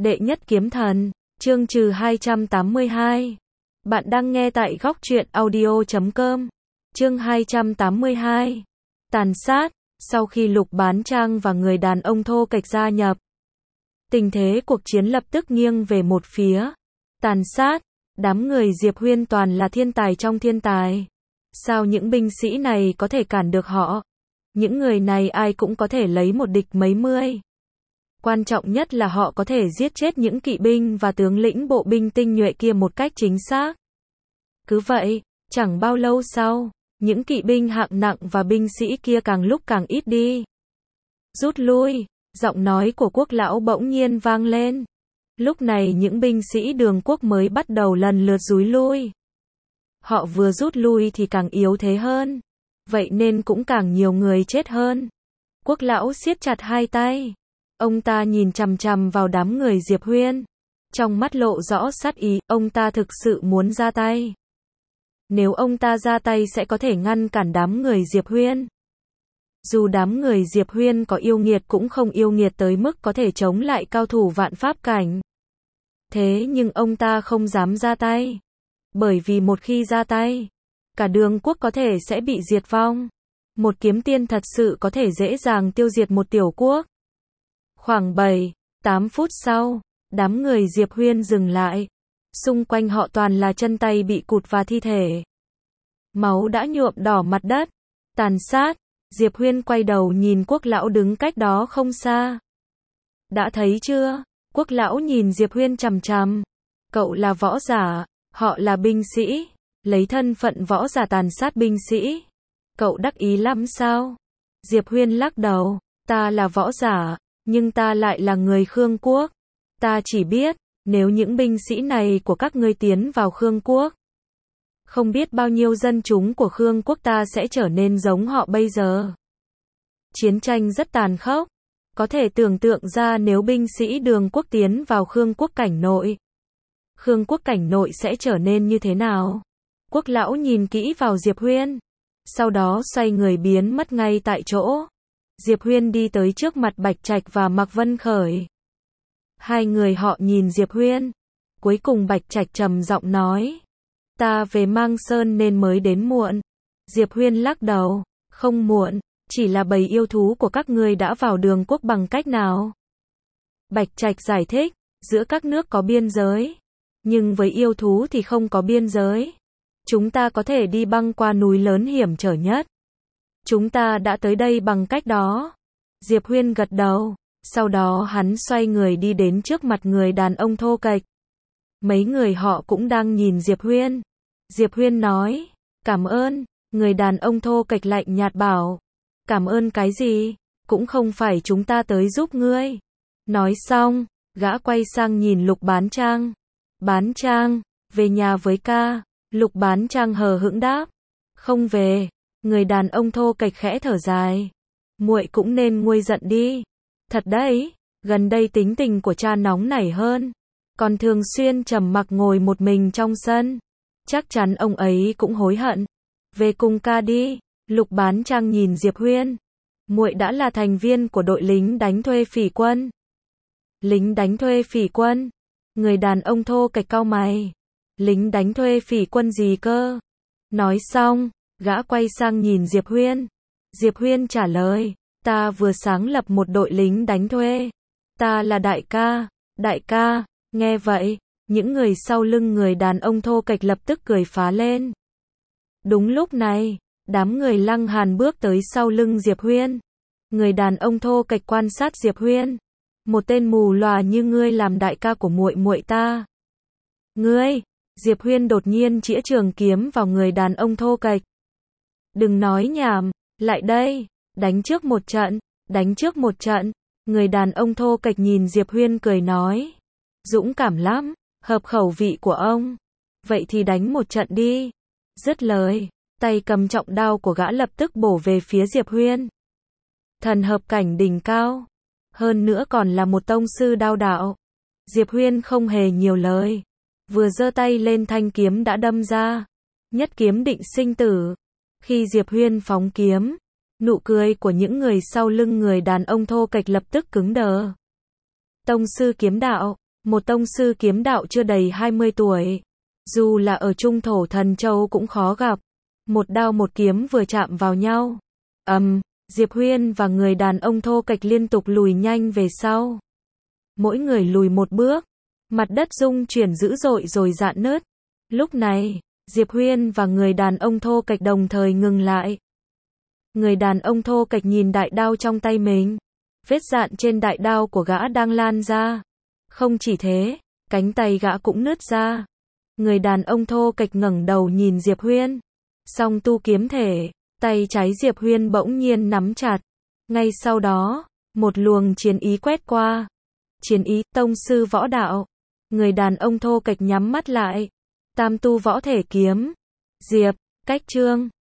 Đệ nhất kiếm thần, chương trừ 282. Bạn đang nghe tại góc truyện audio.com. Chương 282. Tàn sát, sau khi Lục Bán Trang và người đàn ông thô kệch gia nhập, tình thế cuộc chiến lập tức nghiêng về một phía. Tàn sát, đám người Diệp Huyên toàn là thiên tài trong thiên tài. Sao những binh sĩ này có thể cản được họ? Những người này ai cũng có thể lấy một địch mấy mươi. Quan trọng nhất là họ có thể giết chết những kỵ binh và tướng lĩnh bộ binh tinh nhuệ kia một cách chính xác. Cứ vậy, chẳng bao lâu sau, những kỵ binh hạng nặng và binh sĩ kia càng lúc càng ít đi. Rút lui, giọng nói của Quốc lão bỗng nhiên vang lên. Lúc này những binh sĩ Đường Quốc mới bắt đầu lần lượt rúi lui. Họ vừa rút lui thì càng yếu thế hơn, vậy nên cũng càng nhiều người chết hơn. Quốc lão siết chặt hai tay. Ông ta nhìn chằm chằm vào đám người Diệp Huyên. Trong mắt lộ rõ sát ý, ông ta thực sự muốn ra tay. Nếu ông ta ra tay sẽ có thể ngăn cản đám người Diệp Huyên. Dù đám người Diệp Huyên có yêu nghiệt cũng không yêu nghiệt tới mức có thể chống lại cao thủ vạn pháp cảnh. Thế nhưng ông ta không dám ra tay. Bởi vì một khi ra tay, cả Đường Quốc có thể sẽ bị diệt vong. Một kiếm tiên thật sự có thể dễ dàng tiêu diệt một tiểu quốc. Khoảng 7-8 phút sau, đám người Diệp Huyên dừng lại. Xung quanh họ toàn là chân tay bị cụt và thi thể. Máu đã nhuộm đỏ mặt đất. Tàn sát, Diệp Huyên quay đầu nhìn Quốc lão đứng cách đó không xa. Đã thấy chưa? Quốc lão nhìn Diệp Huyên chằm chằm. Cậu là võ giả, họ là binh sĩ. Lấy thân phận võ giả tàn sát binh sĩ. Cậu đắc ý lắm sao? Diệp Huyên lắc đầu. Ta là võ giả, nhưng ta lại là người Khương Quốc. Ta chỉ biết, nếu những binh sĩ này của các ngươi tiến vào Khương Quốc, không biết bao nhiêu dân chúng của Khương Quốc ta sẽ trở nên giống họ bây giờ. Chiến tranh rất tàn khốc. Có thể tưởng tượng ra nếu binh sĩ Đường Quốc tiến vào Khương Quốc cảnh nội. Khương Quốc cảnh nội sẽ trở nên như thế nào? Quốc lão nhìn kỹ vào Diệp Huyên. Sau đó xoay người biến mất ngay tại chỗ. Diệp Huyên đi tới trước mặt Bạch Trạch và Mạc Vân Khởi. Hai người họ nhìn Diệp Huyên. Cuối cùng Bạch Trạch trầm giọng nói. Ta về Mang Sơn nên mới đến muộn. Diệp Huyên lắc đầu. Không muộn, chỉ là bầy yêu thú của các ngươi đã vào Đường Quốc bằng cách nào? Bạch Trạch giải thích. Giữa các nước có biên giới. Nhưng với yêu thú thì không có biên giới. Chúng ta có thể đi băng qua núi lớn hiểm trở nhất. Chúng ta đã tới đây bằng cách đó. Diệp Huyên gật đầu. Sau đó hắn xoay người đi đến trước mặt người đàn ông thô kệch. Mấy người họ cũng đang nhìn Diệp Huyên. Diệp Huyên nói. Cảm ơn. Người đàn ông thô kệch lạnh nhạt bảo. Cảm ơn cái gì? Cũng không phải chúng ta tới giúp ngươi. Nói xong, gã quay sang nhìn Lục Bán Trang. Bán Trang, về nhà với ca. Lục Bán Trang hờ hững đáp. Không về. Người đàn ông thô kệch khẽ thở dài. Muội cũng nên nguôi giận đi. Thật đấy, gần đây tính tình của cha nóng nảy hơn. Còn thường xuyên trầm mặc ngồi một mình trong sân. Chắc chắn ông ấy cũng hối hận. Về cùng ca đi. Lục Bán Trang nhìn Diệp Huyên. Muội đã là thành viên của đội lính đánh thuê phỉ quân. Lính đánh thuê phỉ quân? Người đàn ông thô kệch cau mày. Lính đánh thuê phỉ quân gì cơ? Nói xong, gã quay sang nhìn Diệp Huyên. Diệp Huyên trả lời. Ta vừa sáng lập một đội lính đánh thuê. Ta là đại ca. Đại ca. Nghe vậy, những người sau lưng người đàn ông thô kệch lập tức cười phá lên. Đúng lúc này, đám người Lăng Hàn bước tới sau lưng Diệp Huyên. Người đàn ông thô kệch quan sát Diệp Huyên. Một tên mù lòa như ngươi làm đại ca của muội muội ta. Ngươi! Diệp Huyên đột nhiên chĩa trường kiếm vào người đàn ông thô kệch. Đừng nói nhảm, lại đây, đánh trước một trận, đánh trước một trận. Người đàn ông thô kệch nhìn Diệp Huyên cười nói. Dũng cảm lắm, hợp khẩu vị của ông. Vậy thì đánh một trận đi. Dứt lời, tay cầm trọng đao của gã lập tức bổ về phía Diệp Huyên. Thần hợp cảnh đỉnh cao. Hơn nữa còn là một tông sư đao đạo. Diệp Huyên không hề nhiều lời. Vừa giơ tay lên thanh kiếm đã đâm ra. Nhất kiếm định sinh tử. Khi Diệp Huyên phóng kiếm, nụ cười của những người sau lưng người đàn ông thô kệch lập tức cứng đờ. Tông sư kiếm đạo, một tông sư kiếm đạo chưa đầy 20 tuổi. Dù là ở Trung Thổ Thần Châu cũng khó gặp. Một đao một kiếm vừa chạm vào nhau. Diệp Huyên và người đàn ông thô kệch liên tục lùi nhanh về sau. Mỗi người lùi một bước. Mặt đất rung chuyển dữ dội rồi rạn nứt. Lúc này, Diệp Huyên và người đàn ông thô kệch đồng thời ngừng lại. Người đàn ông thô kệch nhìn đại đao trong tay mình. Vết rạn trên đại đao của gã đang lan ra. Không chỉ thế, cánh tay gã cũng nứt ra. Người đàn ông thô kệch ngẩng đầu nhìn Diệp Huyên. Song tu kiếm thể, tay trái Diệp Huyên bỗng nhiên nắm chặt. Ngay sau đó, một luồng chiến ý quét qua. Chiến ý, tông sư võ đạo. Người đàn ông thô kệch nhắm mắt lại. Tam tu võ thể kiếm. Diệp, cách chương.